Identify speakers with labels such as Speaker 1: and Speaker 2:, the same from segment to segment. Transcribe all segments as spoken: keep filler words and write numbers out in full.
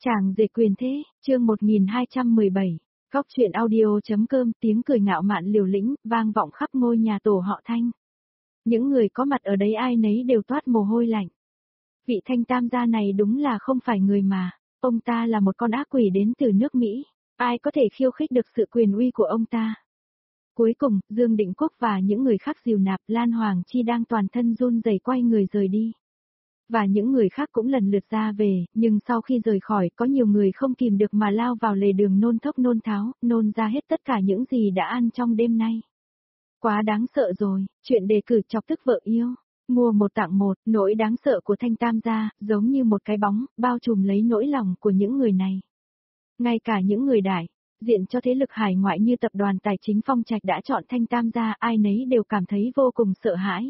Speaker 1: Chàng rể quyền thế, chương một nghìn hai trăm mười bảy, Góc truyện audio.com, tiếng cười ngạo mạn liều lĩnh, vang vọng khắp ngôi nhà tổ họ Thanh. Những người có mặt ở đấy ai nấy đều toát mồ hôi lạnh. Vị Thanh Tam gia này đúng là không phải người mà, ông ta là một con ác quỷ đến từ nước Mỹ, ai có thể khiêu khích được sự quyền uy của ông ta. Cuối cùng, Dương Định Quốc và những người khác dìu nạp, Lan Hoàng Chi đang toàn thân run rẩy quay người rời đi. Và những người khác cũng lần lượt ra về, nhưng sau khi rời khỏi, có nhiều người không kìm được mà lao vào lề đường nôn thốc nôn tháo, nôn ra hết tất cả những gì đã ăn trong đêm nay. Quá đáng sợ rồi, chuyện đề cử chọc tức vợ yêu. Mua một tặng một, nỗi đáng sợ của Thanh Tam gia, giống như một cái bóng, bao trùm lấy nỗi lòng của những người này. Ngay cả những người đại diện cho thế lực hải ngoại như tập đoàn tài chính Phong Trạch đã chọn Thanh Tam gia, ai nấy đều cảm thấy vô cùng sợ hãi.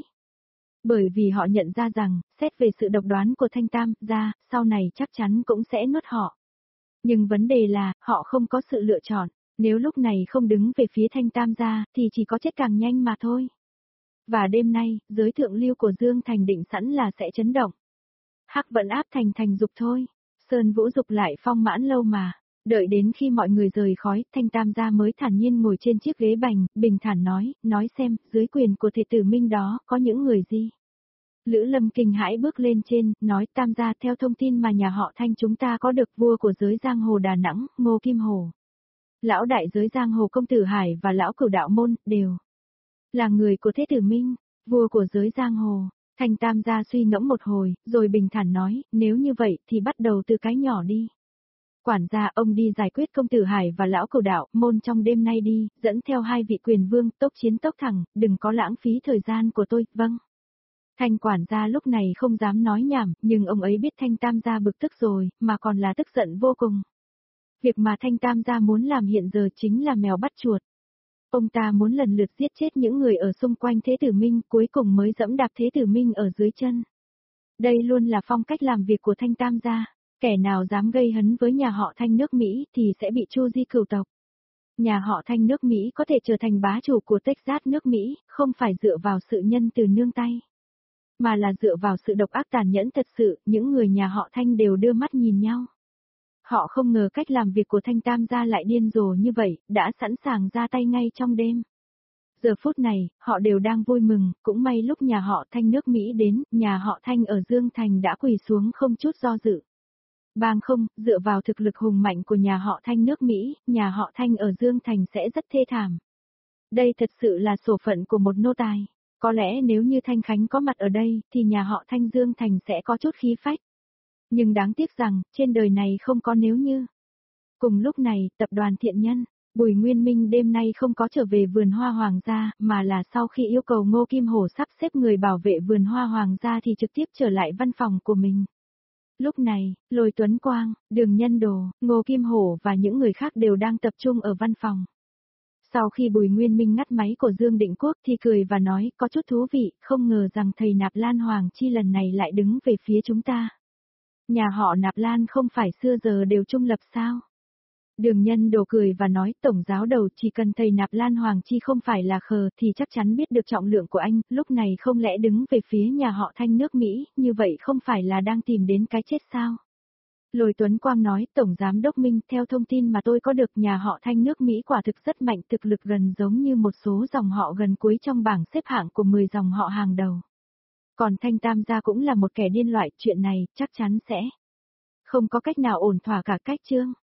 Speaker 1: Bởi vì họ nhận ra rằng, xét về sự độc đoán của Thanh Tam gia, sau này chắc chắn cũng sẽ nuốt họ. Nhưng vấn đề là, họ không có sự lựa chọn, nếu lúc này không đứng về phía Thanh Tam gia, thì chỉ có chết càng nhanh mà thôi. Và đêm nay, giới thượng lưu của Dương Thành định sẵn là sẽ chấn động. Hắc vẫn áp thành thành dục thôi, Sơn Vũ dục lại phong mãn lâu mà. Đợi đến khi mọi người rời khói, Thanh Tam gia mới thản nhiên ngồi trên chiếc ghế bành, bình thản nói, nói xem, dưới quyền của thể tử Minh đó, có những người gì? Lữ Lâm kinh hãi bước lên trên, nói, Tam gia, theo thông tin mà nhà họ Thanh chúng ta có được, vua của giới giang hồ Đà Nẵng, Ngô Kim Hổ, lão đại giới giang hồ Công Tử Hải và lão cửu đạo môn, đều là người của thế tử Minh, vua của giới giang hồ. Thanh Tam gia suy ngẫm một hồi, rồi bình thản nói, nếu như vậy thì bắt đầu từ cái nhỏ đi. Quản gia, ông đi giải quyết Công Tử Hải và lão cửu đạo môn trong đêm nay đi, dẫn theo hai vị quyền vương, tốc chiến tốc thẳng, đừng có lãng phí thời gian của tôi, vâng. Thanh quản gia lúc này không dám nói nhảm, nhưng ông ấy biết Thanh Tam gia bực tức rồi, mà còn là tức giận vô cùng. Việc mà Thanh Tam gia muốn làm hiện giờ chính là mèo bắt chuột. Ông ta muốn lần lượt giết chết những người ở xung quanh Thế tử Minh, cuối cùng mới dẫm đạp Thế tử Minh ở dưới chân. Đây luôn là phong cách làm việc của Thanh Tam gia. Kẻ nào dám gây hấn với nhà họ Thanh nước Mỹ thì sẽ bị chu di cửu tộc. Nhà họ Thanh nước Mỹ có thể trở thành bá chủ của Texas nước Mỹ, không phải dựa vào sự nhân từ nương tay, mà là dựa vào sự độc ác tàn nhẫn thật sự, những người nhà họ Thanh đều đưa mắt nhìn nhau. Họ không ngờ cách làm việc của Thanh Tam gia lại điên rồ như vậy, đã sẵn sàng ra tay ngay trong đêm. Giờ phút này, họ đều đang vui mừng, cũng may lúc nhà họ Thanh nước Mỹ đến, nhà họ Thanh ở Dương Thành đã quỳ xuống không chút do dự. Bang không, dựa vào thực lực hùng mạnh của nhà họ Thanh nước Mỹ, nhà họ Thanh ở Dương Thành sẽ rất thê thảm. Đây thật sự là số phận của một nô tài. Có lẽ nếu như Thanh Khánh có mặt ở đây, thì nhà họ Thanh Dương Thành sẽ có chút khí phách. Nhưng đáng tiếc rằng, trên đời này không có nếu như. Cùng lúc này, tập đoàn Thiện Nhân, Bùi Nguyên Minh đêm nay không có trở về vườn hoa hoàng gia, mà là sau khi yêu cầu Ngô Kim Hổ sắp xếp người bảo vệ vườn hoa hoàng gia thì trực tiếp trở lại văn phòng của mình. Lúc này, Lôi Tuấn Quang, Đường Nhân Đồ, Ngô Kim Hổ và những người khác đều đang tập trung ở văn phòng. Sau khi Bùi Nguyên Minh ngắt máy của Dương Định Quốc thì cười và nói, có chút thú vị, không ngờ rằng thầy Nạp Lan Hoàng Chi lần này lại đứng về phía chúng ta. Nhà họ Nạp Lan không phải xưa giờ đều trung lập sao? Đường Nhân Đồ cười và nói, tổng giáo đầu, chỉ cần thầy Nạp Lan Hoàng Chi không phải là khờ thì chắc chắn biết được trọng lượng của anh, lúc này không lẽ đứng về phía nhà họ Thanh nước Mỹ, như vậy không phải là đang tìm đến cái chết sao? Lôi Tuấn Quang nói, tổng giám đốc Minh, theo thông tin mà tôi có được, nhà họ Thanh nước Mỹ quả thực rất mạnh, thực lực gần giống như một số dòng họ gần cuối trong bảng xếp hạng của mười dòng họ hàng đầu. Còn Thanh Tam gia cũng là một kẻ điên loại, chuyện này chắc chắn sẽ không có cách nào ổn thỏa cả cách chương.